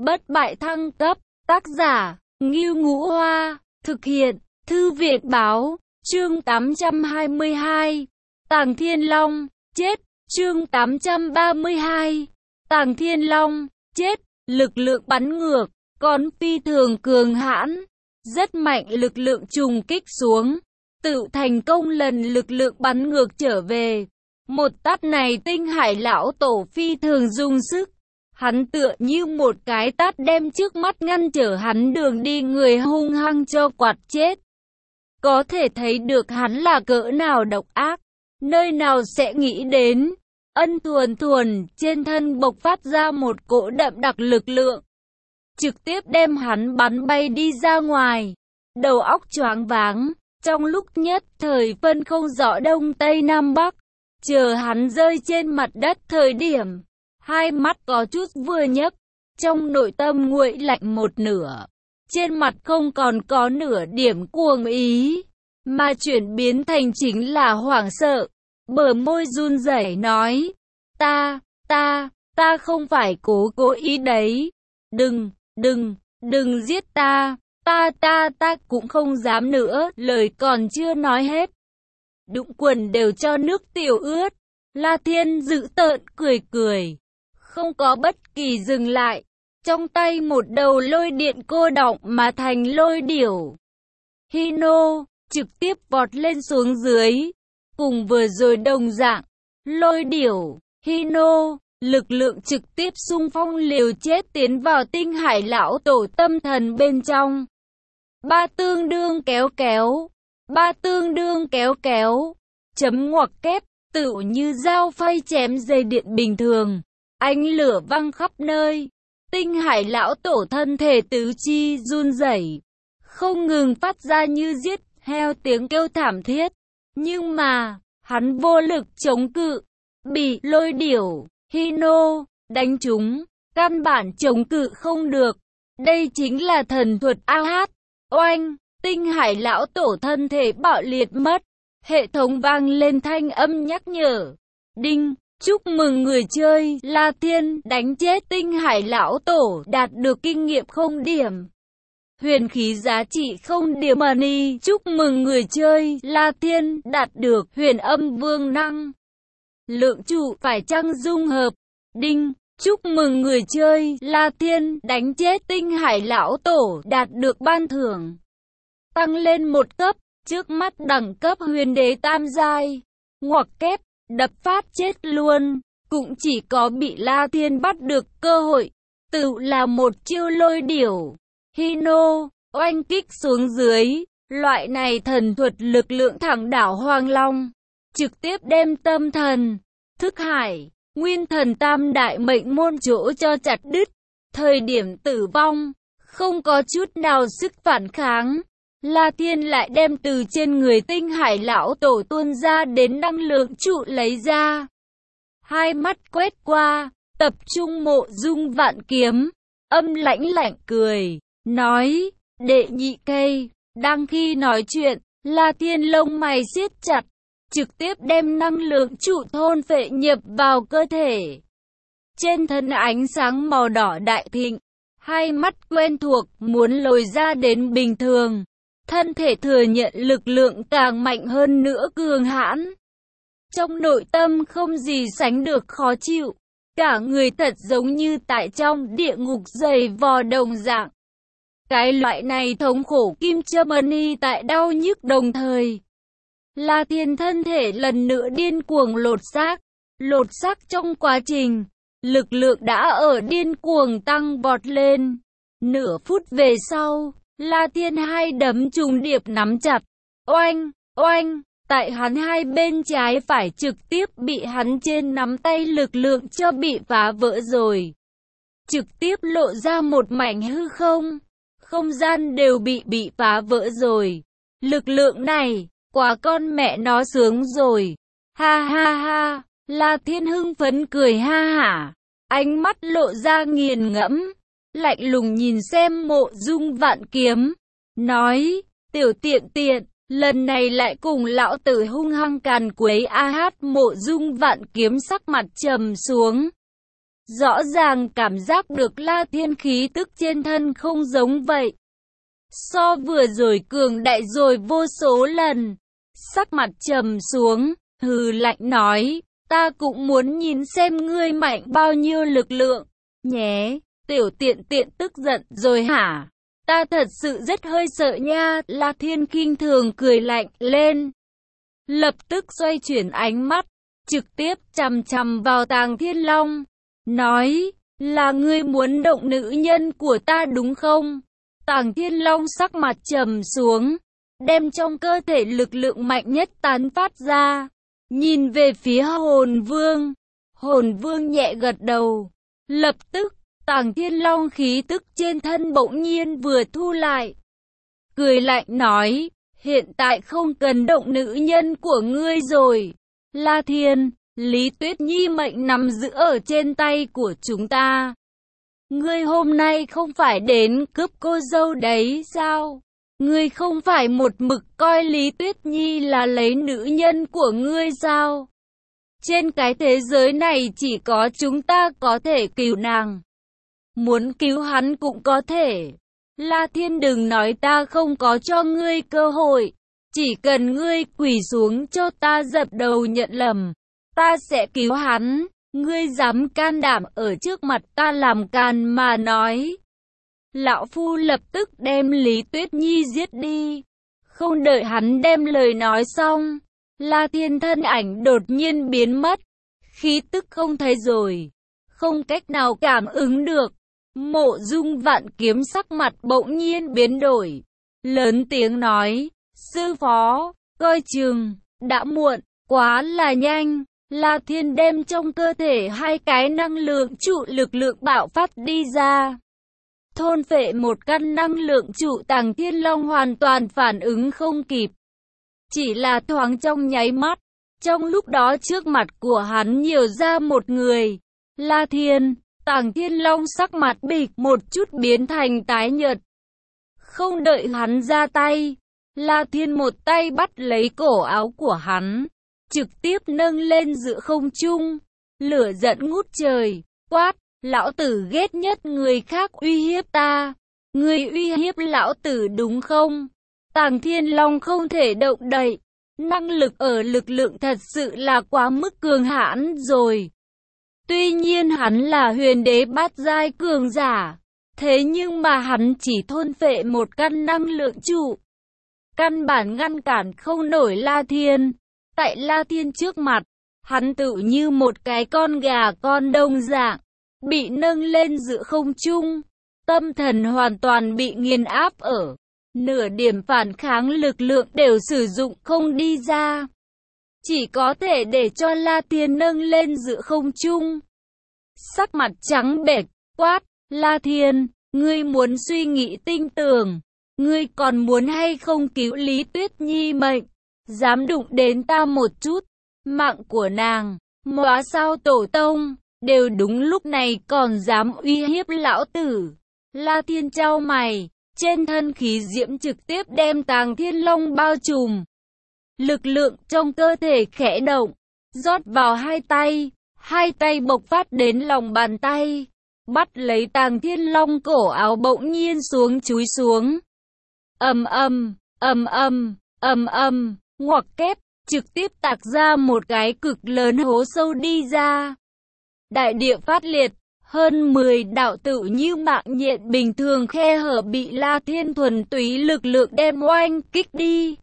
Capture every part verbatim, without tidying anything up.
Bất bại thăng cấp, tác giả, Ngưu Ngũ Hoa, thực hiện, Thư viện Báo, chương tám trăm hai mươi hai, Tàng Thiên Long, chết, chương tám trăm ba mươi hai, Tàng Thiên Long, chết, lực lượng bắn ngược, còn phi thường cường hãn, rất mạnh lực lượng trùng kích xuống, tự thành công lần lực lượng bắn ngược trở về. Một tát này Tinh Hải lão tổ phi thường dùng sức. Hắn tựa như một cái tát đem trước mắt ngăn trở hắn đường đi người hung hăng cho quạt chết. Có thể thấy được hắn là cỡ nào độc ác, nơi nào sẽ nghĩ đến. Ân thuần thuần trên thân bộc phát ra một cỗ đậm đặc lực lượng, trực tiếp đem hắn bắn bay đi ra ngoài. Đầu óc choáng váng, trong lúc nhất thời phân không rõ đông tây nam bắc. Chờ hắn rơi trên mặt đất thời điểm, hai mắt có chút vừa nhấc, trong nội tâm nguội lạnh một nửa, trên mặt không còn có nửa điểm cuồng ý, mà chuyển biến thành chính là hoảng sợ, bờ môi run rẩy nói, ta, ta, ta không phải cố cố ý đấy, đừng, đừng, đừng giết ta, ta ta ta cũng không dám nữa, lời còn chưa nói hết. Đụng quần đều cho nước tiểu ướt, La Thiên dữ tợn cười cười, không có bất kỳ dừng lại, trong tay một đầu lôi điện cô đọng mà thành lôi điểu. Hino, trực tiếp vọt lên xuống dưới, cùng vừa rồi đồng dạng, lôi điểu, Hino, lực lượng trực tiếp xung phong liều chết tiến vào Tinh Hải lão tổ tâm thần bên trong. Ba tương đương kéo kéo, ba tương đương kéo kéo, chấm ngoặc kép, tựu như dao phay chém dây điện bình thường. Ánh lửa văng khắp nơi, Tinh Hải lão tổ thân thể tứ chi run rẩy, không ngừng phát ra như giết heo tiếng kêu thảm thiết. Nhưng mà, hắn vô lực chống cự, bị lôi điểu, Hino, đánh trúng, căn bản chống cự không được. Đây chính là thần thuật a hát. Oanh, Tinh Hải lão tổ thân thể bạo liệt mất. Hệ thống vang lên thanh âm nhắc nhở. Đinh, chúc mừng người chơi La Thiên đánh chết Tinh Hải lão tổ, đạt được kinh nghiệm không điểm. Huyền khí giá trị không điểm money. Chúc mừng người chơi La Thiên đạt được huyền âm vương năng. Lượng trụ phải chăng dung hợp. Đinh, chúc mừng người chơi La Thiên đánh chết Tinh Hải lão tổ, đạt được ban thưởng tăng lên một cấp. Trước mắt đẳng cấp huyền đế tam giai, ngoặc kép, đập phát chết luôn, cũng chỉ có bị La Thiên bắt được cơ hội, tự là một chiêu lôi điểu, Hino, oanh kích xuống dưới, loại này thần thuật lực lượng thẳng đảo Hoang Long, trực tiếp đem tâm thần, thức hải, nguyên thần tam đại mệnh môn chỗ cho chặt đứt, thời điểm tử vong, không có chút nào sức phản kháng. La Thiên lại đem từ trên người Tinh Hải lão tổ tuôn ra đến năng lượng trụ lấy ra. Hai mắt quét qua, tập trung mộ dung vạn kiếm, âm lãnh lạnh cười, nói, đệ nhị cây. Đang khi nói chuyện, La Thiên lông mày siết chặt, trực tiếp đem năng lượng trụ thôn phệ nhập vào cơ thể. Trên thân ánh sáng màu đỏ đại thịnh, hai mắt quen thuộc muốn lồi ra đến bình thường. Thân thể thừa nhận lực lượng càng mạnh hơn nữa cường hãn. Trong nội tâm không gì sánh được khó chịu. Cả người thật giống như tại trong địa ngục dày vò đồng dạng. Cái loại này thống khổ kim châm ân tại đau nhức đồng thời. La Thiên thân thể lần nữa điên cuồng lột xác. Lột xác trong quá trình, lực lượng đã ở điên cuồng tăng vọt lên. Nửa phút về sau, La Thiên hai đấm trùng điệp nắm chặt, oanh, oanh, tại hắn hai bên trái phải trực tiếp bị hắn trên nắm tay lực lượng cho bị phá vỡ rồi. Trực tiếp lộ ra một mảnh hư không, không gian đều bị bị phá vỡ rồi. Lực lượng này, quá con mẹ nó sướng rồi, ha ha ha, La Thiên hưng phấn cười ha hả, ánh mắt lộ ra nghiền ngẫm. Lạnh lùng nhìn xem mộ dung vạn kiếm, nói, tiểu tiện tiện, lần này lại cùng lão tử hung hăng càn quấy a hát. Mộ dung vạn kiếm sắc mặt trầm xuống. Rõ ràng cảm giác được La Thiên khí tức trên thân không giống vậy. So vừa rồi cường đại rồi vô số lần. Sắc mặt trầm xuống, hừ lạnh nói, ta cũng muốn nhìn xem ngươi mạnh bao nhiêu lực lượng. Nhé, tiểu tiện tiện tức giận rồi hả? Ta thật sự rất hơi sợ nha. La Thiên khinh thường cười lạnh lên. Lập tức xoay chuyển ánh mắt, trực tiếp chằm chằm vào Tàng Thiên Long. Nói, là ngươi muốn động nữ nhân của ta đúng không? Tàng Thiên Long sắc mặt trầm xuống, đem trong cơ thể lực lượng mạnh nhất tán phát ra. Nhìn về phía Hồn Vương. Hồn Vương nhẹ gật đầu. Lập tức, Tàng Thiên Long khí tức trên thân bỗng nhiên vừa thu lại. Cười lạnh nói, hiện tại không cần động nữ nhân của ngươi rồi. La Thiên, Lý Tuyết Nhi mệnh nắm giữ ở trên tay của chúng ta. Ngươi hôm nay không phải đến cướp cô dâu đấy sao? Ngươi không phải một mực coi Lý Tuyết Nhi là lấy nữ nhân của ngươi sao? Trên cái thế giới này chỉ có chúng ta có thể cứu nàng. Muốn cứu hắn cũng có thể. La Thiên đừng nói ta không có cho ngươi cơ hội. Chỉ cần ngươi quỳ xuống cho ta dập đầu nhận lầm, ta sẽ cứu hắn. Ngươi dám can đảm ở trước mặt ta làm càn mà nói. Lão Phu lập tức đem Lý Tuyết Nhi giết đi. Không đợi hắn đem lời nói xong, La Thiên thân ảnh đột nhiên biến mất. Khí tức không thấy rồi, không cách nào cảm ứng được. Mộ Dung Vạn Kiếm sắc mặt bỗng nhiên biến đổi, lớn tiếng nói, sư phó, coi chừng, đã muộn, quá là nhanh. La Thiên đem trong cơ thể hai cái năng lượng trụ lực lượng bạo phát đi ra. Thôn phệ một căn năng lượng trụ. Tàng Thiên Long hoàn toàn phản ứng không kịp. Chỉ là thoáng trong nháy mắt, trong lúc đó trước mặt của hắn nhiều ra một người. La Thiên. Tàng Thiên Long sắc mặt bịch một chút biến thành tái nhợt. Không đợi hắn ra tay, La Thiên một tay bắt lấy cổ áo của hắn, trực tiếp nâng lên giữa không trung. Lửa giận ngút trời, quát, lão tử ghét nhất người khác uy hiếp ta. Người uy hiếp lão tử đúng không? Tàng Thiên Long không thể động đậy. Năng lực ở lực lượng thật sự là quá mức cường hãn rồi. Tuy nhiên hắn là huyền đế bát giai cường giả, thế nhưng mà hắn chỉ thôn phệ một căn năng lượng trụ. Căn bản ngăn cản không nổi La Thiên. Tại La Thiên trước mặt, hắn tự như một cái con gà con đồng dạng, bị nâng lên giữa không trung. Tâm thần hoàn toàn bị nghiền áp ở. Nửa điểm phản kháng lực lượng đều sử dụng không đi ra. Chỉ có thể để cho La Thiên nâng lên giữa không trung. Sắc mặt trắng bệch, quát, La Thiên, ngươi muốn suy nghĩ tinh tường. Ngươi còn muốn hay không cứu Lý Tuyết Nhi mệnh? Dám đụng đến ta một chút, mạng của nàng, móa sao tổ tông, đều đúng lúc này còn dám uy hiếp lão tử. La Thiên chau mày, trên thân khí diễm trực tiếp đem Tàng Thiên Long bao trùm. Lực lượng trong cơ thể khẽ động, rót vào hai tay, hai tay bộc phát đến lòng bàn tay, bắt lấy Tàng Thiên Long cổ áo bỗng nhiên xuống chúi xuống. Ầm ầm, ầm ầm, ầm ầm, ngoặc kép, trực tiếp tạc ra một cái cực lớn hố sâu đi ra. Đại địa phát liệt, hơn mười đạo tự như mạng nhện bình thường khe hở bị La Thiên thuần túy lực lượng đem oanh kích đi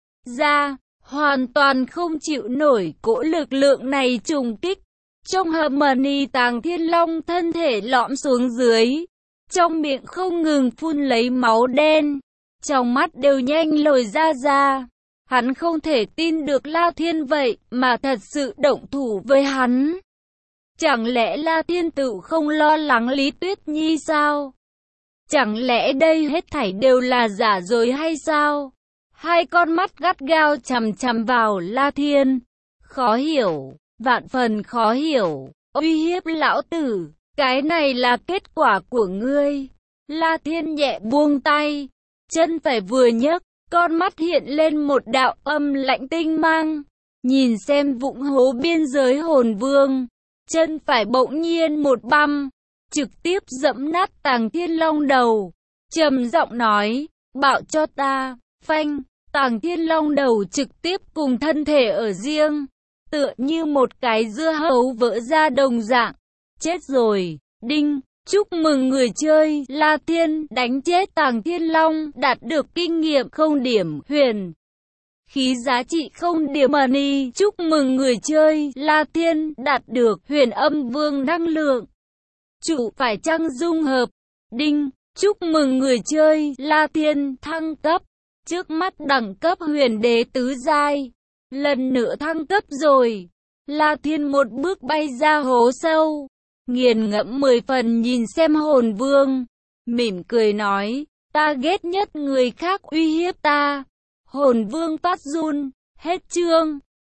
ra, hoàn toàn không chịu nổi cỗ lực lượng này trùng kích. Trong Harmony Tàng Thiên Long thân thể lõm xuống dưới, trong miệng không ngừng phun lấy máu đen, trong mắt đều nhanh lồi ra ra. Hắn không thể tin được La Thiên vậy mà thật sự động thủ với hắn. Chẳng lẽ La Thiên tự không lo lắng Lý Tuyết Nhi sao? Chẳng lẽ đây hết thảy đều là giả dối hay sao? Hai con mắt gắt gao chằm chằm vào La Thiên. Khó hiểu, vạn phần khó hiểu. Uy hiếp lão tử, cái này là kết quả của ngươi. La Thiên nhẹ buông tay, chân phải vừa nhấc, con mắt hiện lên một đạo âm lạnh tinh mang. Nhìn xem vũng hố biên giới Hồn Vương, chân phải bỗng nhiên một băm, trực tiếp dẫm nát Tàng Thiên Long đầu, trầm giọng nói, bạo cho ta, phanh, Tàng Thiên Long đầu trực tiếp cùng thân thể ở riêng, tựa như một cái dưa hấu vỡ ra đồng dạng, chết rồi, đinh. Chúc mừng người chơi, La Thiên, đánh chết Tàng Thiên Long, đạt được kinh nghiệm không điểm, huyền khí giá trị không điểm money. Chúc mừng người chơi, La Thiên, đạt được huyền âm vương năng lượng. Chủ phải chăng dung hợp, đinh. Chúc mừng người chơi, La Thiên, thăng cấp. Trước mắt đẳng cấp huyền đế tứ giai, lần nữa thăng cấp rồi. La Thiên một bước bay ra hố sâu, nghiền ngẫm mười phần nhìn xem hồn vương, mỉm cười nói, ta ghét nhất người khác uy hiếp ta. Hồn vương phát run, hết chương.